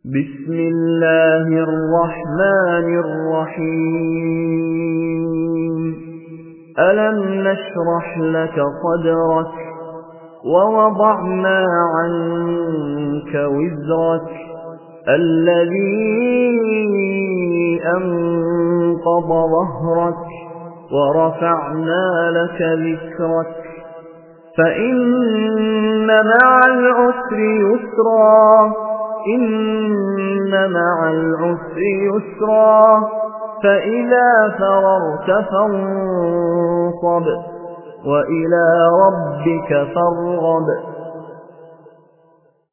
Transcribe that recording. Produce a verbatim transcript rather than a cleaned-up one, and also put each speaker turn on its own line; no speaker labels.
بسم الله الرحمن الرحيم ألم نشرح لك صدرك ووضعنا عنك وزرك الذي أنقض ظهرك ورفعنا لك ذكرك فإن مع العسر يسرا إن مع العسر يسرا فإذا فرغت فانصب وإلى ربك فارغب